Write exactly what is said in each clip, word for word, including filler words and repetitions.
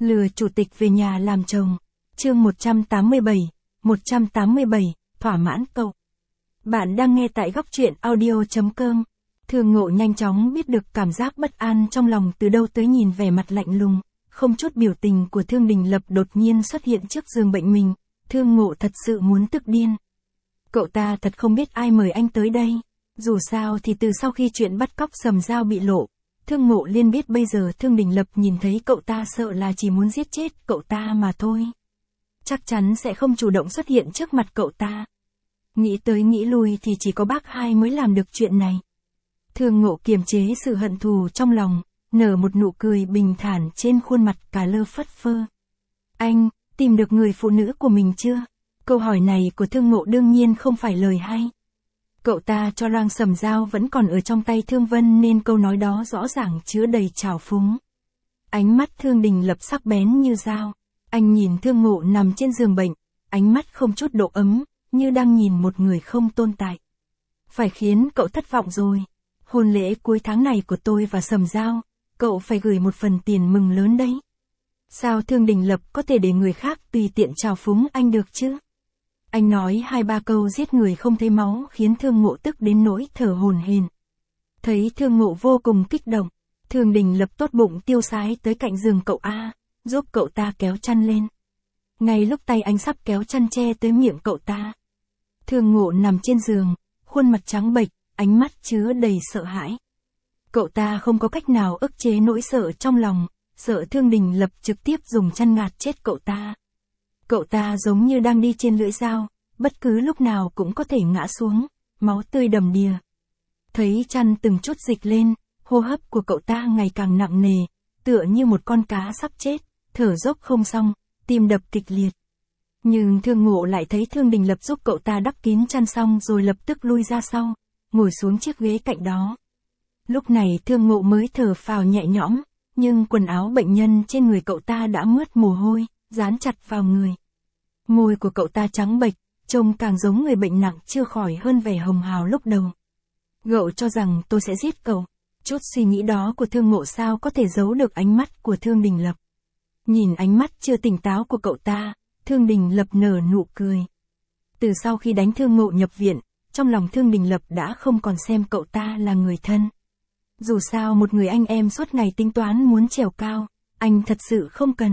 Lừa chủ tịch về nhà làm chồng. Chương một trăm tám mươi bảy, một trăm tám mươi bảy, thỏa mãn cậu. Bạn đang nghe tại góc truyện audio chấm com. Thương Ngộ nhanh chóng biết được cảm giác bất an trong lòng từ đâu tới, nhìn vẻ mặt lạnh lùng, không chút biểu tình của Thương Đình Lập đột nhiên xuất hiện trước giường bệnh mình. Thương Ngộ thật sự muốn tức điên. Cậu ta thật không biết ai mời anh tới đây. Dù sao thì từ sau khi chuyện bắt cóc Sầm Dao bị lộ, Thương Ngộ liền biết bây giờ Thương Đình Lập nhìn thấy cậu ta sợ là chỉ muốn giết chết cậu ta mà thôi. Chắc chắn sẽ không chủ động xuất hiện trước mặt cậu ta. Nghĩ tới nghĩ lui thì chỉ có bác hai mới làm được chuyện này. Thương Ngộ kiềm chế sự hận thù trong lòng, nở một nụ cười bình thản trên khuôn mặt cà lơ phất phơ. Anh, tìm được người phụ nữ của mình chưa? Câu hỏi này của Thương Ngộ đương nhiên không phải lời hay. Cậu ta cho rằng Sầm Dao vẫn còn ở trong tay Thương Vân nên câu nói đó rõ ràng chứa đầy trào phúng. Ánh mắt Thương Đình Lập sắc bén như dao. Anh nhìn Thương Ngộ nằm trên giường bệnh, ánh mắt không chút độ ấm, như đang nhìn một người không tồn tại. Phải khiến cậu thất vọng rồi. Hôn lễ cuối tháng này của tôi và Sầm Dao, cậu phải gửi một phần tiền mừng lớn đấy. Sao Thương Đình Lập có thể để người khác tùy tiện trào phúng anh được chứ? Anh nói hai ba câu giết người không thấy máu khiến Thương Ngộ tức đến nỗi thở hổn hển. Thấy Thương Ngộ vô cùng kích động, Thương Đình Lập tốt bụng tiêu sái tới cạnh giường cậu A, giúp cậu ta kéo chăn lên. Ngay lúc tay anh sắp kéo chăn che tới miệng cậu ta, Thương Ngộ nằm trên giường, khuôn mặt trắng bệch, ánh mắt chứa đầy sợ hãi. Cậu ta không có cách nào ức chế nỗi sợ trong lòng, sợ Thương Đình Lập trực tiếp dùng chăn ngạt chết cậu ta. Cậu ta giống như đang đi trên lưỡi dao, bất cứ lúc nào cũng có thể ngã xuống, máu tươi đầm đìa. Thấy chăn từng chút dịch lên, hô hấp của cậu ta ngày càng nặng nề, tựa như một con cá sắp chết, thở dốc không xong, tim đập kịch liệt. Nhưng Thương Ngộ lại thấy Thương Đình Lập giúp cậu ta đắp kín chăn xong rồi lập tức lui ra sau, ngồi xuống chiếc ghế cạnh đó. Lúc này Thương Ngộ mới thở phào nhẹ nhõm, nhưng quần áo bệnh nhân trên người cậu ta đã mướt mồ hôi, dán chặt vào người. Môi của cậu ta trắng bệch, trông càng giống người bệnh nặng chưa khỏi hơn vẻ hồng hào lúc đầu. Cậu cho rằng tôi sẽ giết cậu. Chút suy nghĩ đó của Thương Ngộ sao có thể giấu được ánh mắt của Thương Đình Lập. Nhìn ánh mắt chưa tỉnh táo của cậu ta, Thương Đình Lập nở nụ cười. Từ sau khi đánh Thương Ngộ nhập viện, trong lòng Thương Đình Lập đã không còn xem cậu ta là người thân. Dù sao một người anh em suốt ngày tính toán muốn trèo cao, anh thật sự không cần.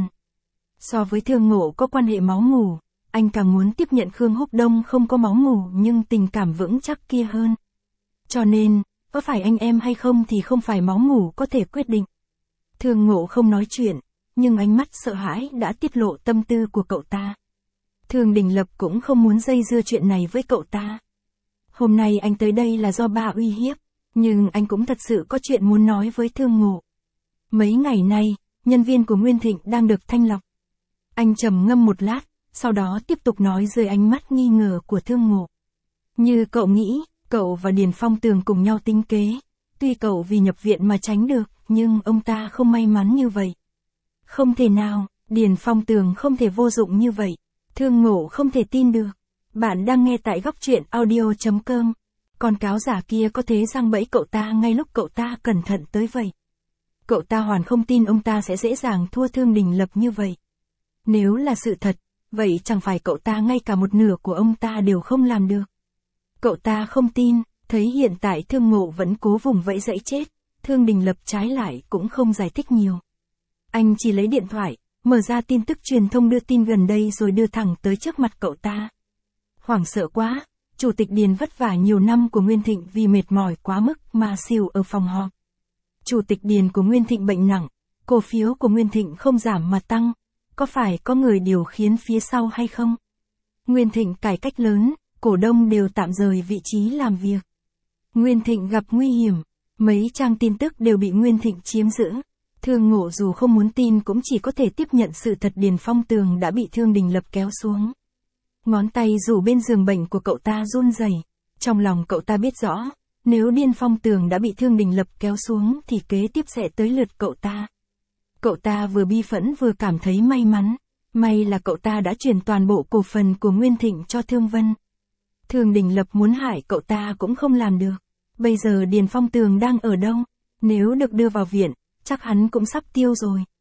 So với Thương Ngộ có quan hệ máu mủ, anh càng muốn tiếp nhận Khương Húc Đông không có máu mủ nhưng tình cảm vững chắc kia hơn. Cho nên, có phải anh em hay không thì không phải máu mủ có thể quyết định. Thương Ngộ không nói chuyện, nhưng ánh mắt sợ hãi đã tiết lộ tâm tư của cậu ta. Thương Đình Lập cũng không muốn dây dưa chuyện này với cậu ta. Hôm nay anh tới đây là do ba uy hiếp, nhưng anh cũng thật sự có chuyện muốn nói với Thương Ngộ. Mấy ngày nay, nhân viên của Nguyên Thịnh đang được thanh lọc. Anh trầm ngâm một lát, sau đó tiếp tục nói dưới ánh mắt nghi ngờ của Thương Ngộ. Như cậu nghĩ, cậu và Điền Phong Tường cùng nhau tính kế. Tuy cậu vì nhập viện mà tránh được, nhưng ông ta không may mắn như vậy. Không thể nào, Điền Phong Tường không thể vô dụng như vậy. Thương Ngộ không thể tin được. Bạn đang nghe tại góc truyện audio chấm com. Con cáo giả kia có thế giăng bẫy cậu ta ngay lúc cậu ta cẩn thận tới vậy. Cậu ta hoàn không tin ông ta sẽ dễ dàng thua Thương Đình Lập như vậy. Nếu là sự thật, vậy chẳng phải cậu ta ngay cả một nửa của ông ta đều không làm được. Cậu ta không tin, thấy hiện tại Thương Ngộ vẫn cố vùng vẫy dãy chết, Thương Đình Lập trái lại cũng không giải thích nhiều. Anh chỉ lấy điện thoại, mở ra tin tức truyền thông đưa tin gần đây rồi đưa thẳng tới trước mặt cậu ta. Hoảng sợ quá, Chủ tịch Điền vất vả nhiều năm của Nguyên Thịnh vì mệt mỏi quá mức mà xỉu ở phòng họp. Chủ tịch Điền của Nguyên Thịnh bệnh nặng, cổ phiếu của Nguyên Thịnh không giảm mà tăng. Có phải có người điều khiển phía sau hay không? Nguyên Thịnh cải cách lớn, cổ đông đều tạm rời vị trí làm việc. Nguyên Thịnh gặp nguy hiểm, mấy trang tin tức đều bị Nguyên Thịnh chiếm giữ. Thương Ngộ dù không muốn tin cũng chỉ có thể tiếp nhận sự thật Điền Phong Tường đã bị Thương Đình Lập kéo xuống. Ngón tay rủ bên giường bệnh của cậu ta run rẩy. Trong lòng cậu ta biết rõ, nếu Điền Phong Tường đã bị Thương Đình Lập kéo xuống thì kế tiếp sẽ tới lượt cậu ta. Cậu ta vừa bi phẫn vừa cảm thấy may mắn. May là cậu ta đã chuyển toàn bộ cổ phần của Nguyên Thịnh cho Thương Vân. Thương Đình Lập muốn hại cậu ta cũng không làm được. Bây giờ Điền Phong Tường đang ở đâu? Nếu được đưa vào viện, chắc hắn cũng sắp tiêu rồi.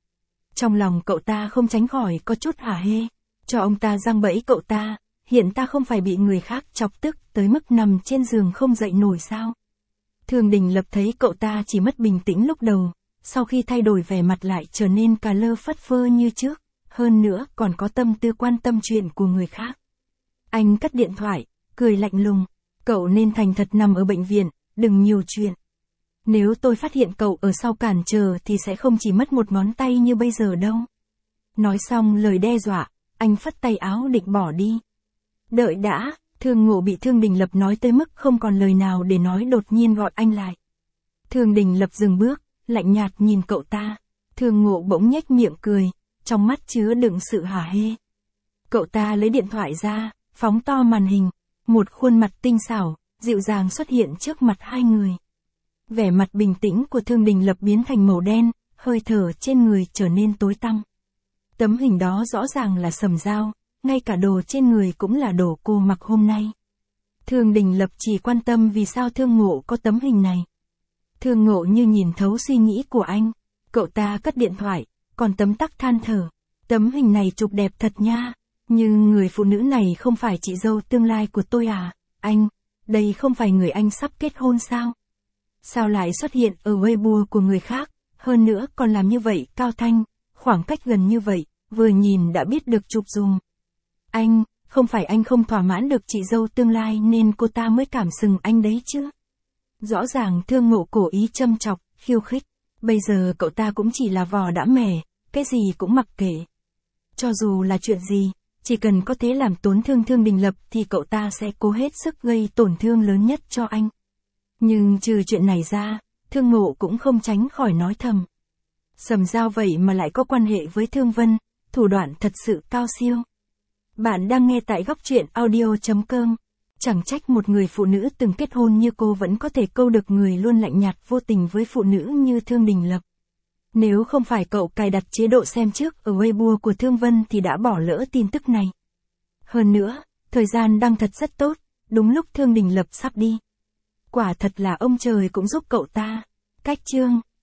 Trong lòng cậu ta không tránh khỏi có chút hả hê. Cho ông ta giăng bẫy cậu ta, hiện ta không phải bị người khác chọc tức tới mức nằm trên giường không dậy nổi sao. Thương Đình Lập thấy cậu ta chỉ mất bình tĩnh lúc đầu, sau khi thay đổi vẻ mặt lại trở nên cà lơ phất phơ như trước, hơn nữa còn có tâm tư quan tâm chuyện của người khác. Anh cắt điện thoại, cười lạnh lùng, cậu nên thành thật nằm ở bệnh viện, đừng nhiều chuyện. Nếu tôi phát hiện cậu ở sau cản trở thì sẽ không chỉ mất một ngón tay như bây giờ đâu. Nói xong lời đe dọa, anh phất tay áo định bỏ đi. Đợi đã, Thương Ngộ bị Thương Đình Lập nói tới mức không còn lời nào để nói, đột nhiên gọi anh lại. Thương Đình Lập dừng bước, lạnh nhạt nhìn cậu ta. Thương Ngộ bỗng nhếch miệng cười, trong mắt chứa đựng sự hả hê. Cậu ta lấy điện thoại ra, phóng to màn hình, một khuôn mặt tinh xảo, dịu dàng xuất hiện trước mặt hai người. Vẻ mặt bình tĩnh của Thương Đình Lập biến thành màu đen, hơi thở trên người trở nên tối tăm. Tấm hình đó rõ ràng là Sầm Dao, ngay cả đồ trên người cũng là đồ cô mặc hôm nay. Thương Đình Lập chỉ quan tâm vì sao Thương Ngộ có tấm hình này. Thương Ngộ như nhìn thấu suy nghĩ của anh, cậu ta cất điện thoại, còn tấm tắc than thở. Tấm hình này chụp đẹp thật nha, nhưng người phụ nữ này không phải chị dâu tương lai của tôi à, anh, đây không phải người anh sắp kết hôn sao? Sao lại xuất hiện ở Weibo của người khác, hơn nữa còn làm như vậy cao thanh, khoảng cách gần như vậy, vừa nhìn đã biết được chụp dùng. Anh, không phải anh không thỏa mãn được chị dâu tương lai nên cô ta mới cảm sừng anh đấy chứ? Rõ ràng Thương Ngộ cố ý châm chọc, khiêu khích, bây giờ cậu ta cũng chỉ là vò đã mẻ, cái gì cũng mặc kệ. Cho dù là chuyện gì, chỉ cần có thể làm tổn thương Thương Đình Lập thì cậu ta sẽ cố hết sức gây tổn thương lớn nhất cho anh. Nhưng trừ chuyện này ra, Thương Ngộ cũng không tránh khỏi nói thầm. Sầm Dao vậy mà lại có quan hệ với Thương Vân, thủ đoạn thật sự cao siêu. Bạn đang nghe tại góc truyện audio chấm com. Chẳng trách một người phụ nữ từng kết hôn như cô vẫn có thể câu được người luôn lạnh nhạt vô tình với phụ nữ như Thương Đình Lập. Nếu không phải cậu cài đặt chế độ xem trước ở Weibo của Thương Vân thì đã bỏ lỡ tin tức này. Hơn nữa, thời gian đang thật rất tốt, đúng lúc Thương Đình Lập sắp đi. Quả thật là ông trời cũng giúp cậu ta. Cách chương